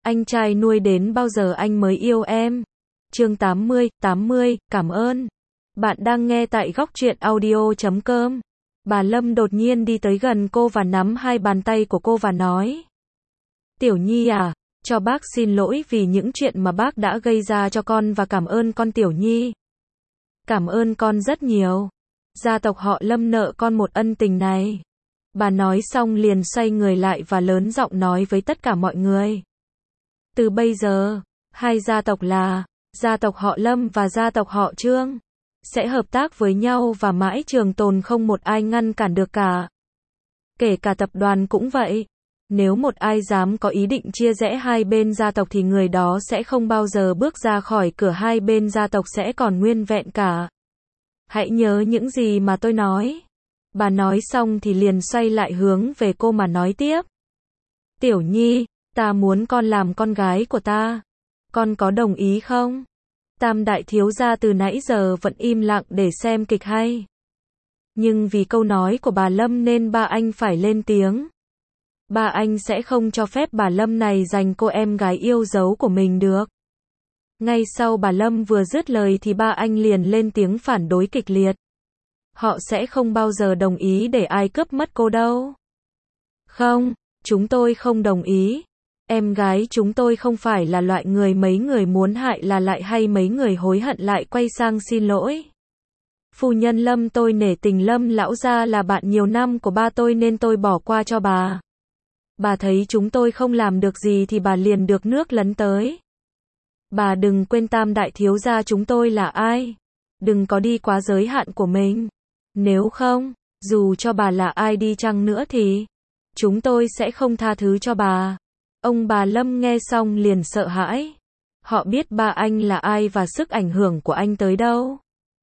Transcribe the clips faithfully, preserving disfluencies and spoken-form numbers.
Anh trai nuôi đến bao giờ anh mới yêu em? Chương tám mươi, tám mươi, cảm ơn. Bạn đang nghe tại góc truyện audio chấm com. Bà Lâm đột nhiên đi tới gần cô và nắm hai bàn tay của cô và nói: Tiểu Nhi à, cho bác xin lỗi vì những chuyện mà bác đã gây ra cho con và cảm ơn con Tiểu Nhi. Cảm ơn con rất nhiều. Gia tộc họ Lâm nợ con một ân tình này. Bà nói xong liền xoay người lại và lớn giọng nói với tất cả mọi người. Từ bây giờ, hai gia tộc là gia tộc họ Lâm và gia tộc họ Trương sẽ hợp tác với nhau và mãi trường tồn, không một ai ngăn cản được cả. Kể cả tập đoàn cũng vậy. Nếu một ai dám có ý định chia rẽ hai bên gia tộc thì người đó sẽ không bao giờ bước ra khỏi cửa, hai bên gia tộc sẽ còn nguyên vẹn cả. Hãy nhớ những gì mà tôi nói. Bà nói xong thì liền xoay lại hướng về cô mà nói tiếp. Tiểu Nhi, ta muốn con làm con gái của ta. Con có đồng ý không? Tam đại thiếu gia từ nãy giờ vẫn im lặng để xem kịch hay. Nhưng vì câu nói của bà Lâm nên ba anh phải lên tiếng. Ba anh sẽ không cho phép bà Lâm này giành cô em gái yêu dấu của mình được. Ngay sau bà Lâm vừa dứt lời thì ba anh liền lên tiếng phản đối kịch liệt. Họ sẽ không bao giờ đồng ý để ai cướp mất cô đâu. Không, chúng tôi không đồng ý. Em gái chúng tôi không phải là loại người mấy người muốn hại là lại hay mấy người hối hận lại quay sang xin lỗi. Phu nhân Lâm, tôi nể tình Lâm lão gia là bạn nhiều năm của ba tôi nên tôi bỏ qua cho bà. Bà thấy chúng tôi không làm được gì thì bà liền được nước lấn tới. Bà đừng quên tam đại thiếu gia chúng tôi là ai. Đừng có đi quá giới hạn của mình. Nếu không, dù cho bà là ai đi chăng nữa thì chúng tôi sẽ không tha thứ cho bà. Ông bà Lâm nghe xong liền sợ hãi. Họ biết ba anh là ai và sức ảnh hưởng của anh tới đâu.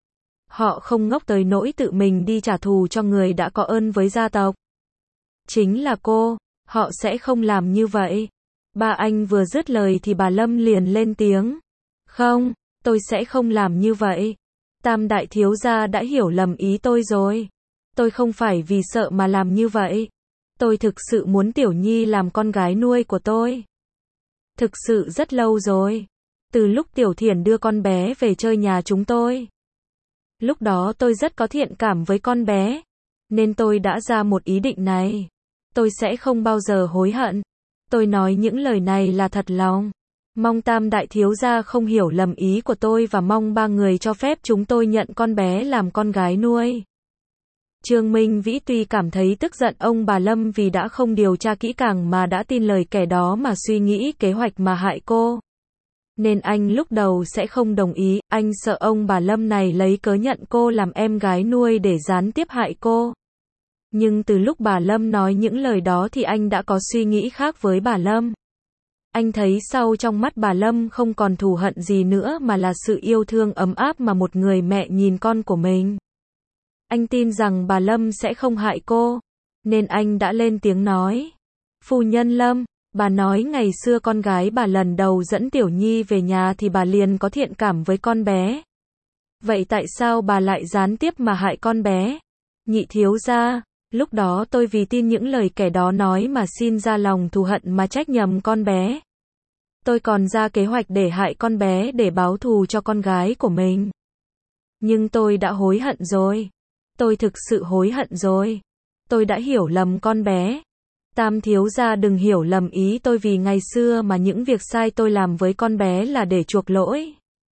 Họ không ngốc tới nỗi tự mình đi trả thù cho người đã có ơn với gia tộc. Chính là cô, họ sẽ không làm như vậy. Ba anh vừa dứt lời thì bà Lâm liền lên tiếng. Không, tôi sẽ không làm như vậy. Tam đại thiếu gia đã hiểu lầm ý tôi rồi. Tôi không phải vì sợ mà làm như vậy. Tôi thực sự muốn Tiểu Nhi làm con gái nuôi của tôi. Thực sự rất lâu rồi. Từ lúc Tiểu Thiển đưa con bé về chơi nhà chúng tôi. Lúc đó tôi rất có thiện cảm với con bé. Nên tôi đã ra một ý định này. Tôi sẽ không bao giờ hối hận. Tôi nói những lời này là thật lòng. Mong tam đại thiếu gia không hiểu lầm ý của tôi và mong ba người cho phép chúng tôi nhận con bé làm con gái nuôi. Trương Minh Vĩ tuy cảm thấy tức giận ông bà Lâm vì đã không điều tra kỹ càng mà đã tin lời kẻ đó mà suy nghĩ kế hoạch mà hại cô. Nên anh lúc đầu sẽ không đồng ý, anh sợ ông bà Lâm này lấy cớ nhận cô làm em gái nuôi để gián tiếp hại cô. Nhưng từ lúc bà Lâm nói những lời đó thì anh đã có suy nghĩ khác với bà Lâm. Anh thấy sau trong mắt bà Lâm không còn thù hận gì nữa mà là sự yêu thương ấm áp mà một người mẹ nhìn con của mình. Anh tin rằng bà Lâm sẽ không hại cô, nên anh đã lên tiếng nói. Phu nhân Lâm, bà nói ngày xưa con gái bà lần đầu dẫn Tiểu Nhi về nhà thì bà liền có thiện cảm với con bé. Vậy tại sao bà lại gián tiếp mà hại con bé? Nhị thiếu gia, lúc đó tôi vì tin những lời kẻ đó nói mà xin ra lòng thù hận mà trách nhầm con bé. Tôi còn ra kế hoạch để hại con bé để báo thù cho con gái của mình. Nhưng tôi đã hối hận rồi. Tôi thực sự hối hận rồi. Tôi đã hiểu lầm con bé. Tam thiếu gia đừng hiểu lầm ý tôi vì ngày xưa mà những việc sai tôi làm với con bé là để chuộc lỗi.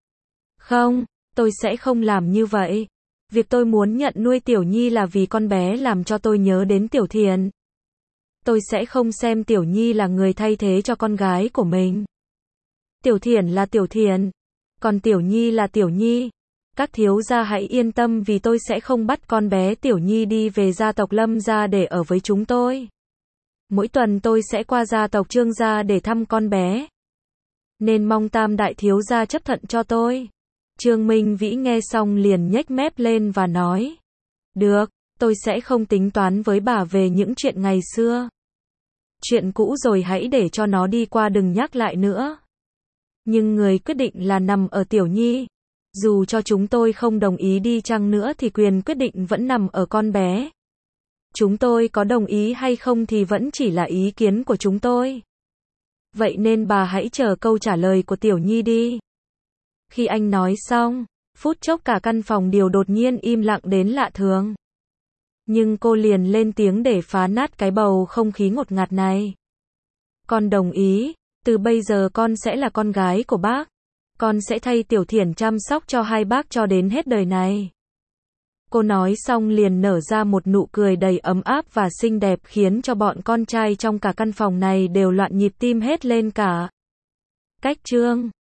Không, tôi sẽ không làm như vậy. Việc tôi muốn nhận nuôi Tiểu Nhi là vì con bé làm cho tôi nhớ đến Tiểu Thiển. Tôi sẽ không xem Tiểu Nhi là người thay thế cho con gái của mình. Tiểu Thiển là Tiểu Thiển, còn Tiểu Nhi là Tiểu Nhi. Các thiếu gia hãy yên tâm vì tôi sẽ không bắt con bé Tiểu Nhi đi về gia tộc Lâm gia để ở với chúng tôi. Mỗi tuần tôi sẽ qua gia tộc Trương gia để thăm con bé. Nên mong tam đại thiếu gia chấp thuận cho tôi. Trương Minh Vĩ nghe xong liền nhếch mép lên và nói. Được, tôi sẽ không tính toán với bà về những chuyện ngày xưa. Chuyện cũ rồi hãy để cho nó đi qua, đừng nhắc lại nữa. Nhưng người quyết định là nằm ở Tiểu Nhi. Dù cho chúng tôi không đồng ý đi chăng nữa thì quyền quyết định vẫn nằm ở con bé. Chúng tôi có đồng ý hay không thì vẫn chỉ là ý kiến của chúng tôi. Vậy nên bà hãy chờ câu trả lời của Tiểu Nhi đi. Khi anh nói xong, phút chốc cả căn phòng đều đột nhiên im lặng đến lạ thường. Nhưng cô liền lên tiếng để phá nát cái bầu không khí ngột ngạt này. Con đồng ý, từ bây giờ con sẽ là con gái của bác. Con sẽ thay Tiểu Thiển chăm sóc cho hai bác cho đến hết đời này. Cô nói xong liền nở ra một nụ cười đầy ấm áp và xinh đẹp khiến cho bọn con trai trong cả căn phòng này đều loạn nhịp tim hết lên cả. Cách chương